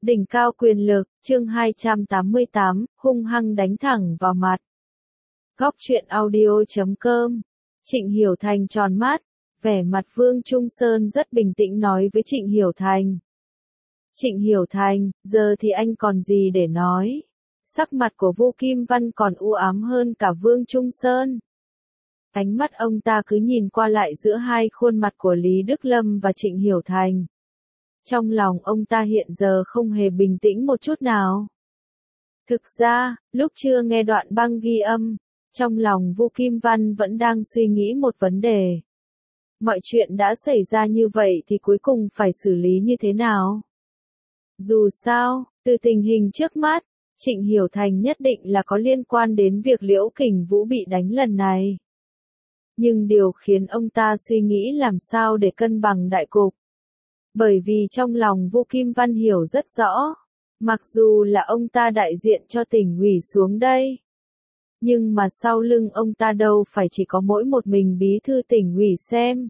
Đỉnh cao quyền lực, chương 288, hung hăng đánh thẳng vào mặt. Góc truyện audio.com. Trịnh Hiểu Thành tròn mắt, vẻ mặt Vương Trung Sơn rất bình tĩnh nói với Trịnh Hiểu Thành. Trịnh Hiểu Thành, giờ thì anh còn gì để nói? Sắc mặt của Vu Kim Văn còn u ám hơn cả Vương Trung Sơn. Ánh mắt ông ta cứ nhìn qua lại giữa hai khuôn mặt của Lý Đức Lâm và Trịnh Hiểu Thành. Trong lòng ông ta hiện giờ không hề bình tĩnh một chút nào. Thực ra, lúc chưa nghe đoạn băng ghi âm, trong lòng Vu Kim Văn vẫn đang suy nghĩ một vấn đề. Mọi chuyện đã xảy ra như vậy thì cuối cùng phải xử lý như thế nào? Dù sao, từ tình hình trước mắt, Trịnh Hiểu Thành nhất định là có liên quan đến việc Liễu Kình Vũ bị đánh lần này. Nhưng điều khiến ông ta suy nghĩ làm sao để cân bằng đại cục. Bởi vì trong lòng Vu Kim Văn hiểu rất rõ, mặc dù là ông ta đại diện cho tỉnh ủy xuống đây, nhưng mà sau lưng ông ta đâu phải chỉ có mỗi một mình bí thư tỉnh ủy xem.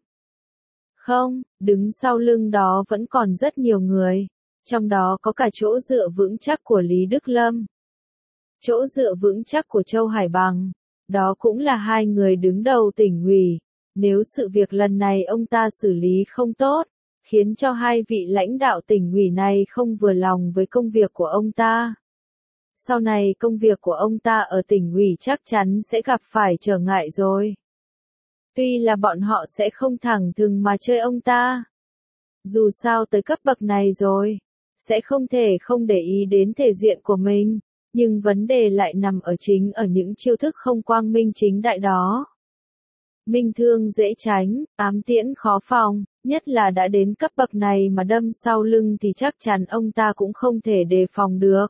Không, đứng sau lưng đó vẫn còn rất nhiều người, trong đó có cả chỗ dựa vững chắc của Lý Đức Lâm, chỗ dựa vững chắc của Châu Hải Bằng, đó cũng là hai người đứng đầu tỉnh ủy. Nếu sự việc lần này ông ta xử lý không tốt, khiến cho hai vị lãnh đạo tỉnh ủy này không vừa lòng với công việc của ông ta, sau này công việc của ông ta ở tỉnh ủy chắc chắn sẽ gặp phải trở ngại rồi. Tuy là bọn họ sẽ không thẳng thừng mà chơi ông ta. Dù sao tới cấp bậc này rồi, sẽ không thể không để ý đến thể diện của mình, nhưng vấn đề lại nằm ở những chiêu thức không quang minh chính đại đó. Minh thương dễ tránh, ám tiễn khó phòng, nhất là đã đến cấp bậc này mà đâm sau lưng thì chắc chắn ông ta cũng không thể đề phòng được.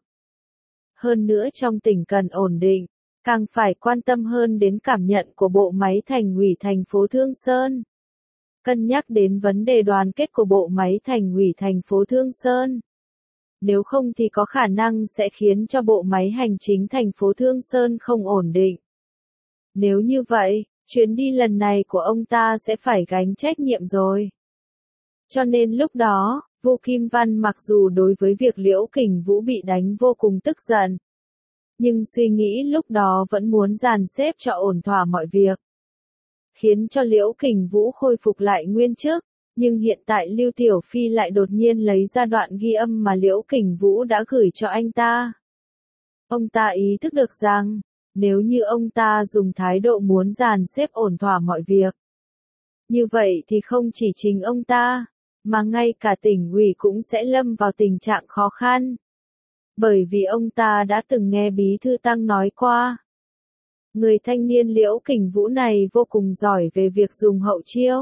Hơn nữa trong tỉnh cần ổn định, càng phải quan tâm hơn đến cảm nhận của bộ máy thành ủy thành phố Thương Sơn. Cân nhắc đến vấn đề đoàn kết của bộ máy thành ủy thành phố Thương Sơn. Nếu không thì có khả năng sẽ khiến cho bộ máy hành chính thành phố Thương Sơn không ổn định. Nếu như vậy, chuyến đi lần này của ông ta sẽ phải gánh trách nhiệm rồi. Cho nên lúc đó, Vu Kim Văn mặc dù đối với việc Liễu Kình Vũ bị đánh vô cùng tức giận, nhưng suy nghĩ lúc đó vẫn muốn dàn xếp cho ổn thỏa mọi việc, khiến cho Liễu Kình Vũ khôi phục lại nguyên chức. Nhưng hiện tại Lưu Tiểu Phi lại đột nhiên lấy ra đoạn ghi âm mà Liễu Kình Vũ đã gửi cho anh ta. Ông ta ý thức được rằng, nếu như ông ta dùng thái độ muốn dàn xếp ổn thỏa mọi việc, như vậy thì không chỉ chính ông ta, mà ngay cả tỉnh ủy cũng sẽ lâm vào tình trạng khó khăn. Bởi vì ông ta đã từng nghe Bí thư Tăng nói qua, người thanh niên Liễu Kình Vũ này vô cùng giỏi về việc dùng hậu chiêu.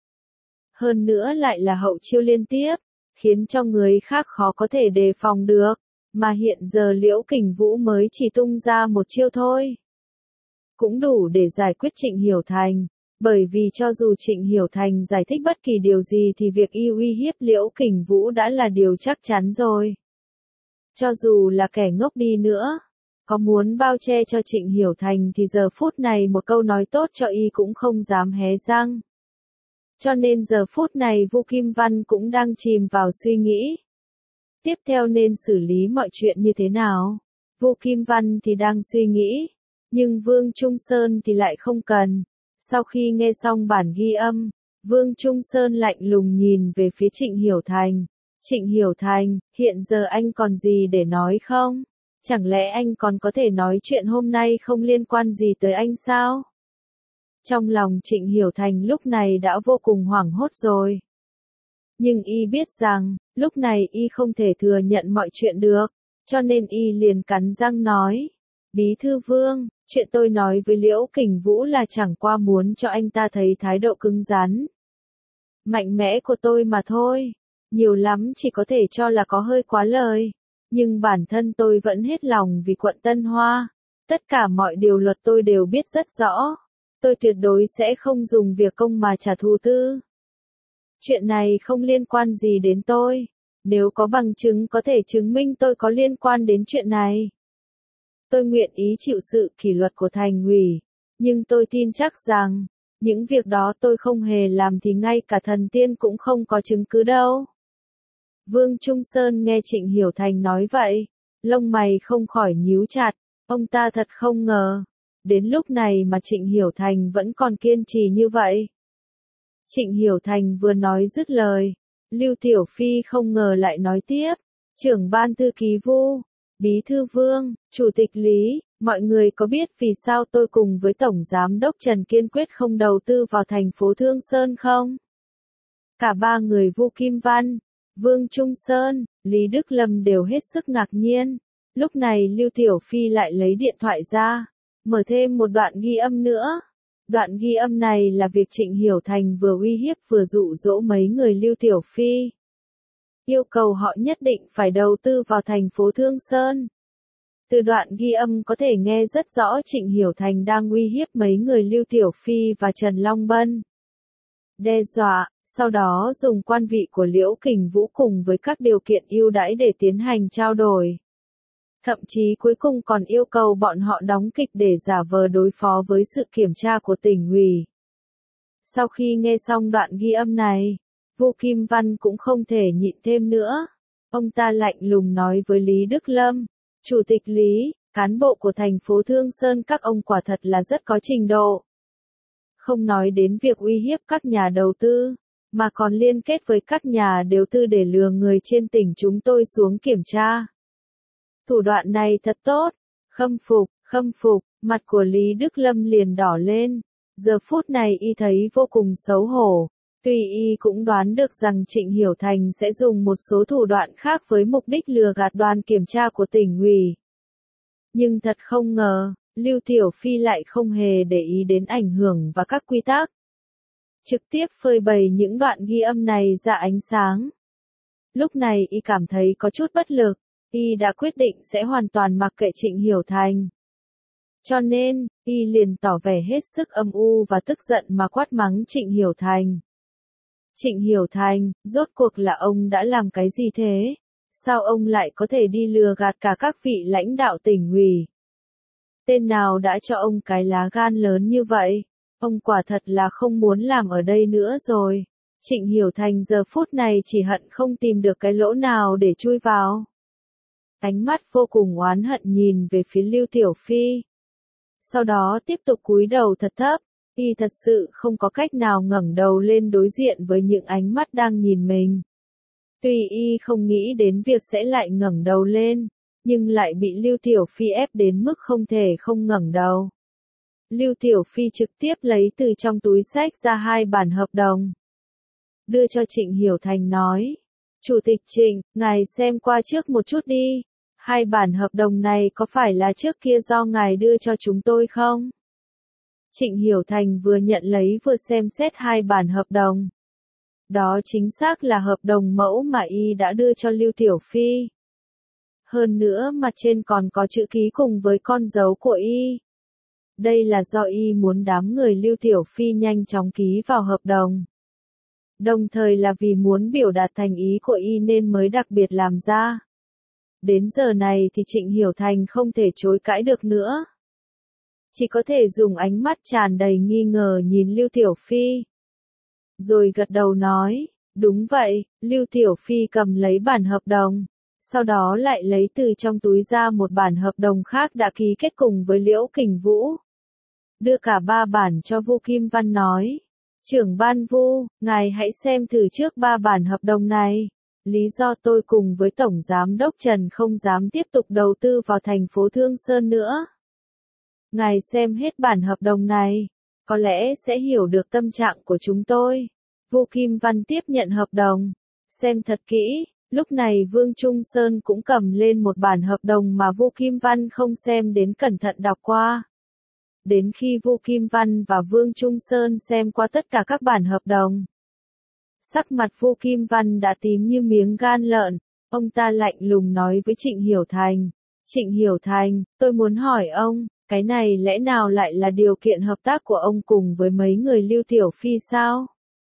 Hơn nữa lại là hậu chiêu liên tiếp, khiến cho người khác khó có thể đề phòng được, mà hiện giờ Liễu Kình Vũ mới chỉ tung ra một chiêu thôi. Cũng đủ để giải quyết Trịnh Hiểu Thành, bởi vì cho dù Trịnh Hiểu Thành giải thích bất kỳ điều gì thì việc y uy hiếp Liễu Kình Vũ đã là điều chắc chắn rồi. Cho dù là kẻ ngốc đi nữa, có muốn bao che cho Trịnh Hiểu Thành thì giờ phút này một câu nói tốt cho y cũng không dám hé răng. Cho nên giờ phút này Vu Kim Văn cũng đang chìm vào suy nghĩ. Tiếp theo nên xử lý mọi chuyện như thế nào? Vu Kim Văn thì đang suy nghĩ, nhưng Vương Trung Sơn thì lại không cần. Sau khi nghe xong bản ghi âm, Vương Trung Sơn lạnh lùng nhìn về phía Trịnh Hiểu Thành. Trịnh Hiểu Thành, hiện giờ anh còn gì để nói không? Chẳng lẽ anh còn có thể nói chuyện hôm nay không liên quan gì tới anh sao? Trong lòng Trịnh Hiểu Thành lúc này đã vô cùng hoảng hốt rồi. Nhưng y biết rằng, lúc này y không thể thừa nhận mọi chuyện được, cho nên y liền cắn răng nói. Bí thư Vương, chuyện tôi nói với Liễu Kình Vũ là chẳng qua muốn cho anh ta thấy thái độ cứng rắn, mạnh mẽ của tôi mà thôi. Nhiều lắm chỉ có thể cho là có hơi quá lời. Nhưng bản thân tôi vẫn hết lòng vì quận Tân Hoa. Tất cả mọi điều luật tôi đều biết rất rõ. Tôi tuyệt đối sẽ không dùng việc công mà trả thù tư. Chuyện này không liên quan gì đến tôi. Nếu có bằng chứng có thể chứng minh tôi có liên quan đến chuyện này, tôi nguyện ý chịu sự kỷ luật của thành ủy. Nhưng tôi tin chắc rằng, những việc đó tôi không hề làm thì ngay cả thần tiên cũng không có chứng cứ đâu. Vương Trung Sơn nghe Trịnh Hiểu Thành nói vậy, lông mày không khỏi nhíu chặt, ông ta thật không ngờ, đến lúc này mà Trịnh Hiểu Thành vẫn còn kiên trì như vậy. Trịnh Hiểu Thành vừa nói dứt lời, Lưu Tiểu Phi không ngờ lại nói tiếp, trưởng ban thư ký Vu, bí thư Vương, chủ tịch Lý, mọi người có biết vì sao tôi cùng với Tổng Giám đốc Trần kiên quyết không đầu tư vào thành phố Thương Sơn không? Cả ba người Vu Kim Văn, Vương Trung Sơn, Lý Đức Lâm đều hết sức ngạc nhiên. Lúc này Lưu Tiểu Phi lại lấy điện thoại ra, mở thêm một đoạn ghi âm nữa. Đoạn ghi âm này là việc Trịnh Hiểu Thành vừa uy hiếp vừa dụ dỗ mấy người Lưu Tiểu Phi. Yêu cầu họ nhất định phải đầu tư vào thành phố Thương Sơn. Từ đoạn ghi âm có thể nghe rất rõ Trịnh Hiểu Thành đang uy hiếp mấy người Lưu Tiểu Phi và Trần Long Bân. Đe dọa, sau đó dùng quan vị của Liễu Kình Vũ cùng với các điều kiện ưu đãi để tiến hành trao đổi. Thậm chí cuối cùng còn yêu cầu bọn họ đóng kịch để giả vờ đối phó với sự kiểm tra của tỉnh ủy. Sau khi nghe xong đoạn ghi âm này, Vu Kim Văn cũng không thể nhịn thêm nữa. Ông ta lạnh lùng nói với Lý Đức Lâm, Chủ tịch Lý, cán bộ của thành phố Thương Sơn các ông quả thật là rất có trình độ. Không nói đến việc uy hiếp các nhà đầu tư, mà còn liên kết với các nhà đầu tư để lừa người trên tỉnh chúng tôi xuống kiểm tra. Thủ đoạn này thật tốt, khâm phục, mặt của Lý Đức Lâm liền đỏ lên, giờ phút này y thấy vô cùng xấu hổ, tuy y cũng đoán được rằng Trịnh Hiểu Thành sẽ dùng một số thủ đoạn khác với mục đích lừa gạt đoàn kiểm tra của tỉnh ủy. Nhưng thật không ngờ, Lưu Tiểu Phi lại không hề để ý đến ảnh hưởng và các quy tắc. Trực tiếp phơi bày những đoạn ghi âm này ra ánh sáng. Lúc này y cảm thấy có chút bất lực. Y đã quyết định sẽ hoàn toàn mặc kệ Trịnh Hiểu Thành. Cho nên, y liền tỏ vẻ hết sức âm u và tức giận mà quát mắng Trịnh Hiểu Thành. Trịnh Hiểu Thành, rốt cuộc là ông đã làm cái gì thế? Sao ông lại có thể đi lừa gạt cả các vị lãnh đạo tỉnh ủy? Tên nào đã cho ông cái lá gan lớn như vậy? Ông quả thật là không muốn làm ở đây nữa rồi. Trịnh Hiểu Thành giờ phút này chỉ hận không tìm được cái lỗ nào để chui vào. Ánh mắt vô cùng oán hận nhìn về phía Lưu Tiểu Phi. Sau đó tiếp tục cúi đầu thật thấp, y thật sự không có cách nào ngẩng đầu lên đối diện với những ánh mắt đang nhìn mình. Tuy y không nghĩ đến việc sẽ lại ngẩng đầu lên, nhưng lại bị Lưu Tiểu Phi ép đến mức không thể không ngẩng đầu. Lưu Tiểu Phi trực tiếp lấy từ trong túi xách ra 2 bản hợp đồng. Đưa cho Trịnh Hiểu Thành nói, Chủ tịch Trịnh, ngài xem qua trước một chút đi. 2 bản hợp đồng này có phải là trước kia do ngài đưa cho chúng tôi không? Trịnh Hiểu Thành vừa nhận lấy vừa xem xét 2 bản hợp đồng. Đó chính xác là hợp đồng mẫu mà y đã đưa cho Lưu Tiểu Phi. Hơn nữa mặt trên còn có chữ ký cùng với con dấu của y. Đây là do y muốn đám người Lưu Tiểu Phi nhanh chóng ký vào hợp đồng. Đồng thời là vì muốn biểu đạt thành ý của y nên mới đặc biệt làm ra. Đến giờ này thì Trịnh Hiểu Thành không thể chối cãi được nữa. Chỉ có thể dùng ánh mắt tràn đầy nghi ngờ nhìn Lưu Tiểu Phi. Rồi gật đầu nói, đúng vậy, Lưu Tiểu Phi cầm lấy bản hợp đồng. Sau đó lại lấy từ trong túi ra một bản hợp đồng khác đã ký kết cùng với Liễu Kình Vũ. Đưa cả 3 bản cho Vu Kim Văn nói. Trưởng ban Vu, ngài hãy xem thử trước 3 bản hợp đồng này. Lý do tôi cùng với Tổng Giám đốc Trần không dám tiếp tục đầu tư vào thành phố Thương Sơn nữa. Ngài xem hết bản hợp đồng này, có lẽ sẽ hiểu được tâm trạng của chúng tôi. Vu Kim Văn tiếp nhận hợp đồng, xem thật kỹ, lúc này Vương Trung Sơn cũng cầm lên một bản hợp đồng mà Vu Kim Văn không xem đến cẩn thận đọc qua. Đến khi Vu Kim Văn và Vương Trung Sơn xem qua tất cả các bản hợp đồng, sắc mặt Vu Kim Văn đã tím như miếng gan lợn, ông ta lạnh lùng nói với Trịnh Hiểu Thành. Trịnh Hiểu Thành, tôi muốn hỏi ông, cái này lẽ nào lại là điều kiện hợp tác của ông cùng với mấy người Lưu Tiểu Phi sao?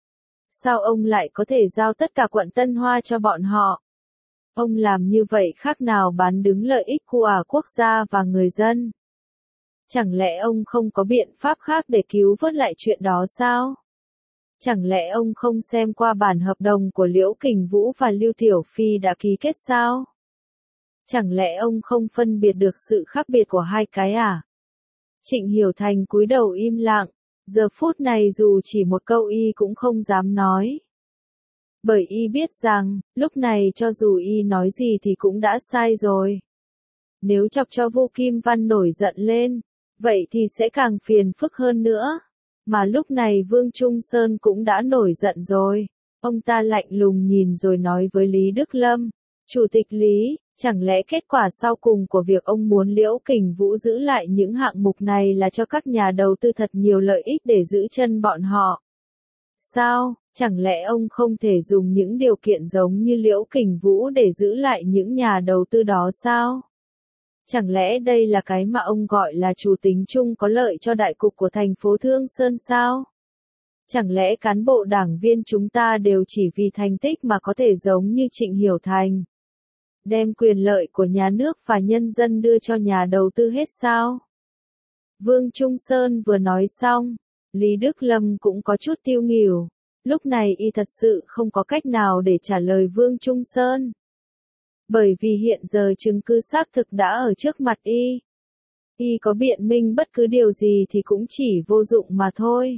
Sao ông lại có thể giao tất cả quận Tân Hoa cho bọn họ? Ông làm như vậy khác nào bán đứng lợi ích của quốc gia và người dân? Chẳng lẽ ông không có biện pháp khác để cứu vớt lại chuyện đó sao? Chẳng lẽ ông không xem qua bản hợp đồng của Liễu Kình Vũ và Lưu Tiểu Phi đã ký kết sao? Chẳng lẽ ông không phân biệt được sự khác biệt của hai cái à? Trịnh Hiểu Thành cúi đầu im lặng, giờ phút này dù chỉ một câu y cũng không dám nói. Bởi y biết rằng, lúc này cho dù y nói gì thì cũng đã sai rồi. Nếu chọc cho Vu Kim Văn nổi giận lên, vậy thì sẽ càng phiền phức hơn nữa. Mà lúc này Vương Trung Sơn cũng đã nổi giận rồi. Ông ta lạnh lùng nhìn rồi nói với Lý Đức Lâm, Chủ tịch Lý, chẳng lẽ kết quả sau cùng của việc ông muốn Liễu Kình Vũ giữ lại những hạng mục này là cho các nhà đầu tư thật nhiều lợi ích để giữ chân bọn họ? Sao, chẳng lẽ ông không thể dùng những điều kiện giống như Liễu Kình Vũ để giữ lại những nhà đầu tư đó sao? Chẳng lẽ đây là cái mà ông gọi là chủ tính chung có lợi cho đại cục của thành phố Thương Sơn sao? Chẳng lẽ cán bộ đảng viên chúng ta đều chỉ vì thành tích mà có thể giống như Trịnh Hiểu Thành, đem quyền lợi của nhà nước và nhân dân đưa cho nhà đầu tư hết sao? Vương Trung Sơn vừa nói xong, Lý Đức Lâm cũng có chút tiêu nghỉu. Lúc này y thật sự không có cách nào để trả lời Vương Trung Sơn. Bởi vì hiện giờ chứng cứ xác thực đã ở trước mặt y. Y có biện minh bất cứ điều gì thì cũng chỉ vô dụng mà thôi.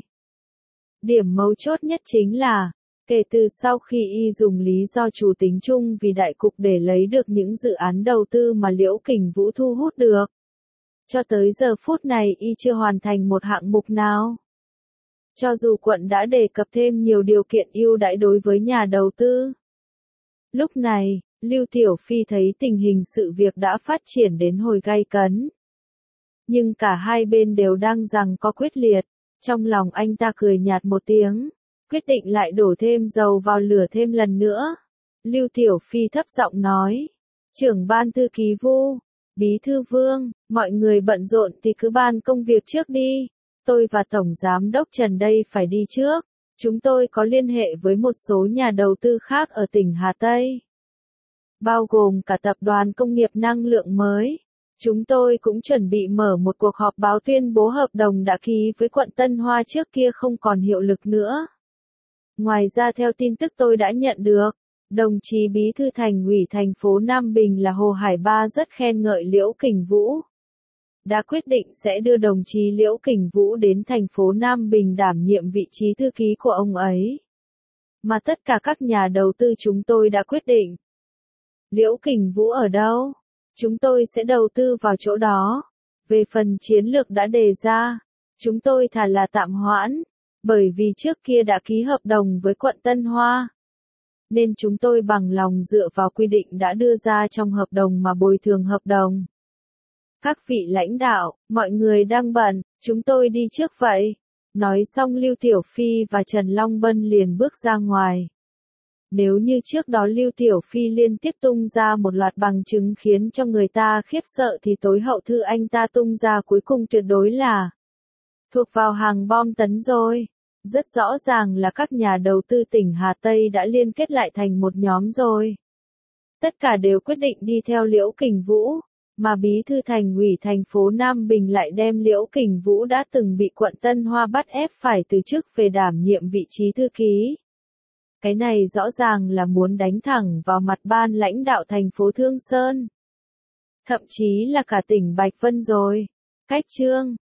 Điểm mấu chốt nhất chính là, kể từ sau khi y dùng lý do chủ tính chung vì đại cục để lấy được những dự án đầu tư mà Liễu Kình Vũ thu hút được, cho tới giờ phút này y chưa hoàn thành một hạng mục nào. Cho dù quận đã đề cập thêm nhiều điều kiện ưu đãi đối với nhà đầu tư. Lúc này, Lưu Tiểu Phi thấy tình hình sự việc đã phát triển đến hồi gay cấn. Nhưng cả hai bên đều đang giằng co quyết liệt, trong lòng anh ta cười nhạt một tiếng, quyết định lại đổ thêm dầu vào lửa thêm lần nữa. Lưu Tiểu Phi thấp giọng nói, trưởng ban thư ký Vu, bí thư Vương, mọi người bận rộn thì cứ ban công việc trước đi. Tôi và Tổng Giám đốc Trần đây phải đi trước. Chúng tôi có liên hệ với một số nhà đầu tư khác ở tỉnh Hà Tây, bao gồm cả tập đoàn công nghiệp năng lượng mới. Chúng tôi cũng chuẩn bị mở một cuộc họp báo tuyên bố hợp đồng đã ký với quận Tân Hoa trước kia không còn hiệu lực nữa. Ngoài ra theo tin tức tôi đã nhận được, đồng chí bí thư thành ủy thành phố Nam Bình là Hồ Hải Ba rất khen ngợi Liễu Kình Vũ, đã quyết định sẽ đưa đồng chí Liễu Kình Vũ đến thành phố Nam Bình đảm nhiệm vị trí thư ký của ông ấy. Mà tất cả các nhà đầu tư chúng tôi đã quyết định. Liễu Kình Vũ ở đâu? Chúng tôi sẽ đầu tư vào chỗ đó. Về phần chiến lược đã đề ra, chúng tôi thà là tạm hoãn, bởi vì trước kia đã ký hợp đồng với quận Tân Hoa. Nên chúng tôi bằng lòng dựa vào quy định đã đưa ra trong hợp đồng mà bồi thường hợp đồng. Các vị lãnh đạo, mọi người đang bận, chúng tôi đi trước vậy. Nói xong Lưu Tiểu Phi và Trần Long Bân liền bước ra ngoài. Nếu như trước đó Lưu Tiểu Phi liên tiếp tung ra một loạt bằng chứng khiến cho người ta khiếp sợ thì tối hậu thư anh ta tung ra cuối cùng tuyệt đối là thuộc vào hàng bom tấn rồi. Rất rõ ràng là các nhà đầu tư tỉnh Hà Tây đã liên kết lại thành một nhóm rồi. Tất cả đều quyết định đi theo Liễu Kình Vũ, mà bí thư thành ủy thành phố Nam Bình lại đem Liễu Kình Vũ đã từng bị quận Tân Hoa bắt ép phải từ chức về đảm nhiệm vị trí thư ký. Cái này rõ ràng là muốn đánh thẳng vào mặt ban lãnh đạo thành phố Thương Sơn. Thậm chí là cả tỉnh Bạch Vân rồi. Cách chương